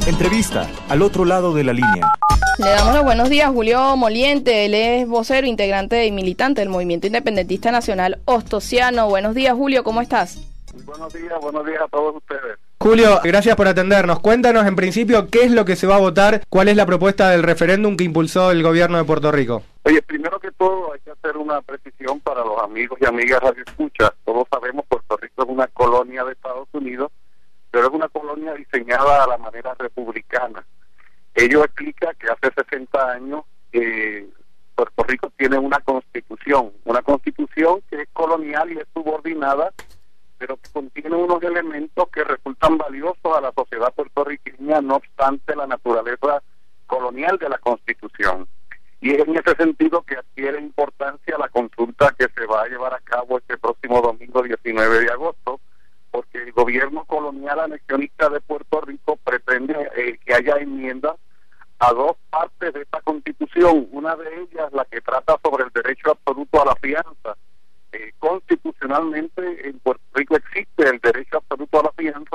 Entrevista al otro lado de la línea. Le damos los buenos días a Julio Moliente. Él es vocero, integrante y militante del Movimiento Independentista Nacional Ostosiano. Buenos días, Julio, ¿cómo estás? Buenos días a todos ustedes. Julio, gracias por atendernos. Cuéntanos en principio qué es lo que se va a votar, cuál es la propuesta del referéndum que impulsó el gobierno de Puerto Rico. Oye, primero que todo hay que hacer una precisión para los amigos y amigas radioescuchas. Todos sabemos que Puerto Rico es una colonia de Estados Unidos, pero es una colonia diseñada a la manera republicana. Ello explica que hace 60 años Puerto Rico tiene una constitución que es colonial y es subordinada, pero que contiene unos elementos que resultan valiosos a la sociedad puertorriqueña, no obstante la naturaleza colonial de la Constitución. Y es en ese sentido que adquiere importancia la consulta que se va a llevar a cabo este próximo domingo 19 de agosto, porque el gobierno colonial anexionista de Puerto Rico pretende que haya enmiendas a dos partes de esta Constitución. Una de ellas, la que trata sobre el derecho absoluto a la fianza. Constitucionalmente en Puerto Rico existe el derecho absoluto a la fianza,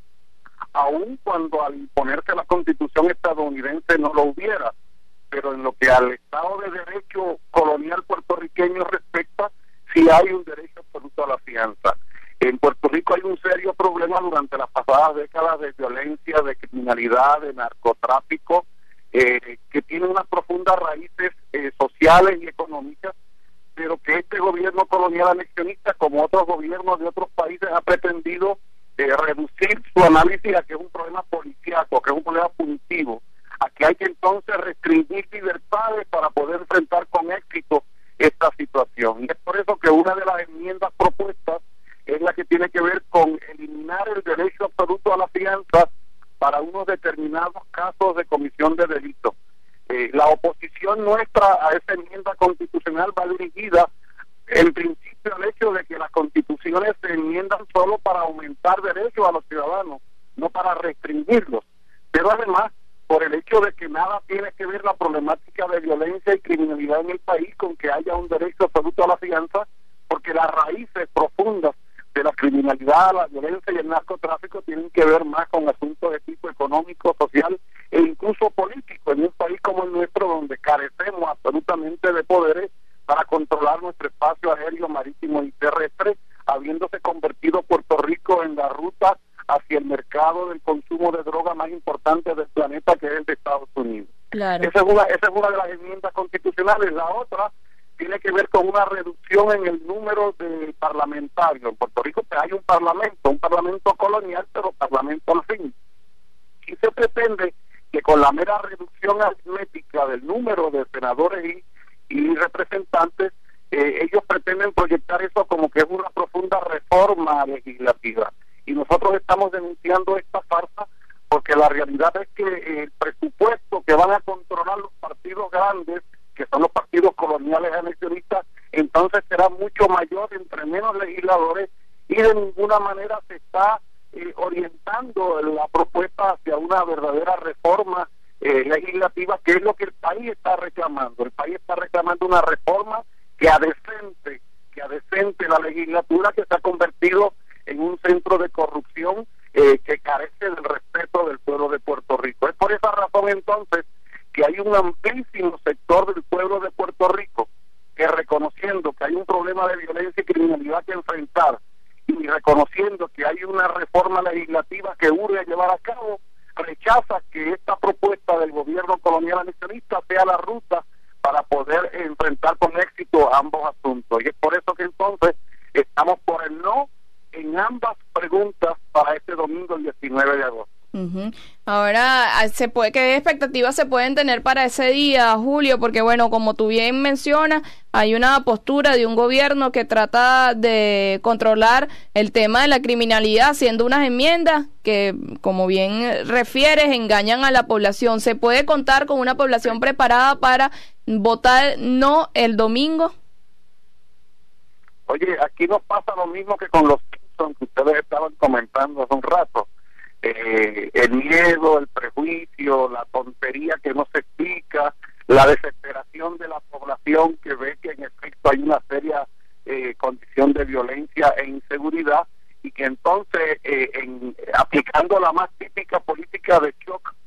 aun cuando al imponerse la Constitución estadounidense no lo hubiera, pero en lo que al Estado de Derecho colonial puertorriqueño respecta, sí hay un derecho absoluto a la fianza. En Puerto Rico hay un serio problema durante las pasadas décadas de violencia, de criminalidad, de narcotráfico, que tiene unas profundas raíces sociales y económicas, pero que este gobierno colonial anexionista, como otros gobiernos de otros países, ha pretendido reducir su análisis a que es un problema policíaco, que es un problema punitivo, a que hay que entonces restringir libertades para poder enfrentar con éxito esta situación. Y es por eso que una de las enmiendas propuestas es la que tiene que ver con eliminar el derecho absoluto a la fianza para unos determinados casos de comisión de delitos. La oposición nuestra a esa enmienda constitucional va dirigida en principio al hecho de que las constituciones se enmiendan solo para aumentar derechos a los ciudadanos, no para restringirlos, pero además por el hecho de que nada tiene que ver la problemática de violencia y criminalidad en el país con que haya un derecho absoluto a la fianza, porque las raíces profundas de la criminalidad, la violencia y el narcotráfico tienen que ver más con asuntos de tipo económico, social e incluso político, en un país como el nuestro, donde carecemos absolutamente de poderes para controlar nuestro espacio aéreo, marítimo y terrestre, habiéndose convertido Puerto Rico en la ruta hacia el mercado del consumo de droga más importante del planeta, que es el de Estados Unidos. Claro. Esa es una de las enmiendas constitucionales. La otra tiene que ver con una reducción en el número de parlamentarios. En Puerto Rico hay un parlamento colonial, pero parlamento al fin. Y se pretende que con la mera reducción aritmética del número de senadores y representantes, ellos pretenden proyectar eso como que es una profunda reforma legislativa. Y nosotros estamos denunciando esta farsa porque la realidad es que el presupuesto que van a controlar los partidos grandes, que son los partidos coloniales anexionistas, entonces será mucho mayor entre menos legisladores, y de ninguna manera se está orientando la propuesta hacia una verdadera reforma legislativa, que es lo que el país está reclamando. El país está reclamando una reforma que adecente la legislatura, que se ha convertido en un centro de corrupción que carece del respeto del pueblo de Puerto Rico. Es por esa razón entonces que hay un amplísimo sector del pueblo de Puerto Rico que, reconociendo que hay un problema de violencia y criminalidad que enfrentar, y reconociendo que hay una reforma legislativa que urge llevar a cabo, rechaza que esta propuesta del gobierno colonial anexionista sea la ruta para poder enfrentar con éxito ambos asuntos. Y es por eso que entonces estamos por el no en ambas preguntas para este domingo, el 19 de agosto. Ahora, ¿qué expectativas se pueden tener para ese día, Julio? Porque bueno, como tú bien mencionas, hay una postura de un gobierno que trata de controlar el tema de la criminalidad, haciendo unas enmiendas que, como bien refieres, engañan a la población. ¿Se puede contar con una población preparada para votar no el domingo? Oye, aquí nos pasa lo mismo que con los Simpsons que ustedes estaban comentando hace un rato. El miedo, el prejuicio, la tontería que no se explica, la desesperación de la población que ve que en efecto hay una seria condición de violencia e inseguridad, y que entonces aplicando la más típica política de shock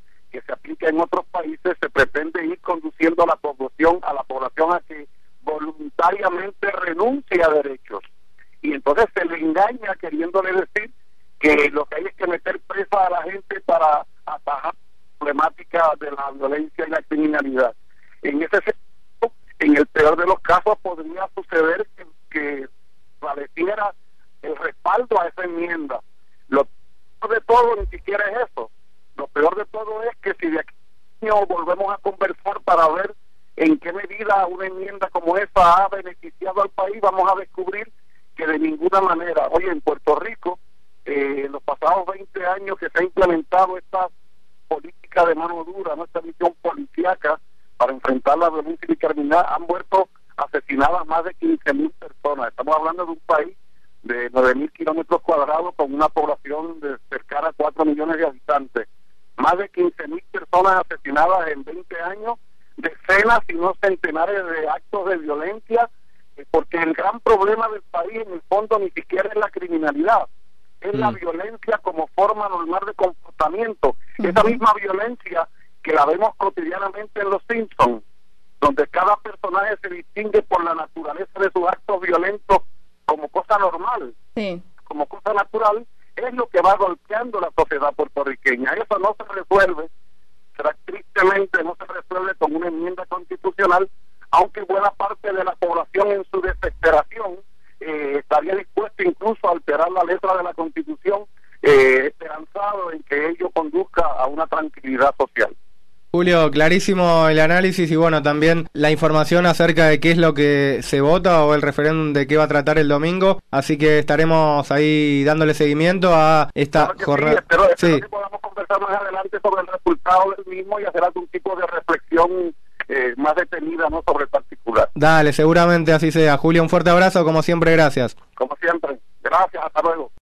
que en otros países se pretende ir conduciendo a la población a que voluntariamente renuncie a derechos. Y entonces se le engaña queriéndole decir que lo que hay es que meter presa a la gente para atajar la problemática de la violencia y la criminalidad. En ese sentido, en el peor de los casos podría suceder que prevaleciera el respaldo a esa enmienda. Lo peor de todo ni siquiera es eso. Lo peor de todo es que si de aquí a un año volvemos a conversar para ver en qué medida una enmienda como esa ha beneficiado al país, vamos a descubrir que de ninguna manera. Oye, en Puerto Rico, en los pasados 20 años que se ha implementado esta política de mano dura, nuestra misión policíaca para enfrentar la violencia y criminalidad, han muerto asesinadas más de 15.000 personas. Estamos hablando de un país de 9.000 kilómetros cuadrados con una población de cercana a 4 millones de habitantes. Más de 15.000 personas asesinadas en 20 años, decenas si no centenares de actos de violencia, porque el gran problema del país en el fondo ni siquiera es la criminalidad, es la violencia como forma normal de comportamiento. Esa misma violencia que la vemos cotidianamente en Los Simpsons, donde cada personaje se distingue por la naturaleza de sus actos violentos como cosa normal, como cosa natural, es lo que va golpeando la sociedad puertorriqueña. Eso no se resuelve, tristemente no se resuelve con una enmienda constitucional, aunque buena parte de la población en su desesperación estaría dispuesta incluso a alterar la letra de la Constitución, esperanzado en que ello conduzca a una tranquilidad social. Julio, clarísimo el análisis y bueno, también la información acerca de qué es lo que se vota o el referéndum de qué va a tratar el domingo, así que estaremos ahí dándole seguimiento a esta jornada. Sí, espero que podamos conversar más adelante sobre el resultado del mismo y hacer algún tipo de reflexión más detenida, ¿no?, sobre el particular. Dale, seguramente así sea. Julio, un fuerte abrazo, como siempre, gracias. Como siempre, gracias, hasta luego.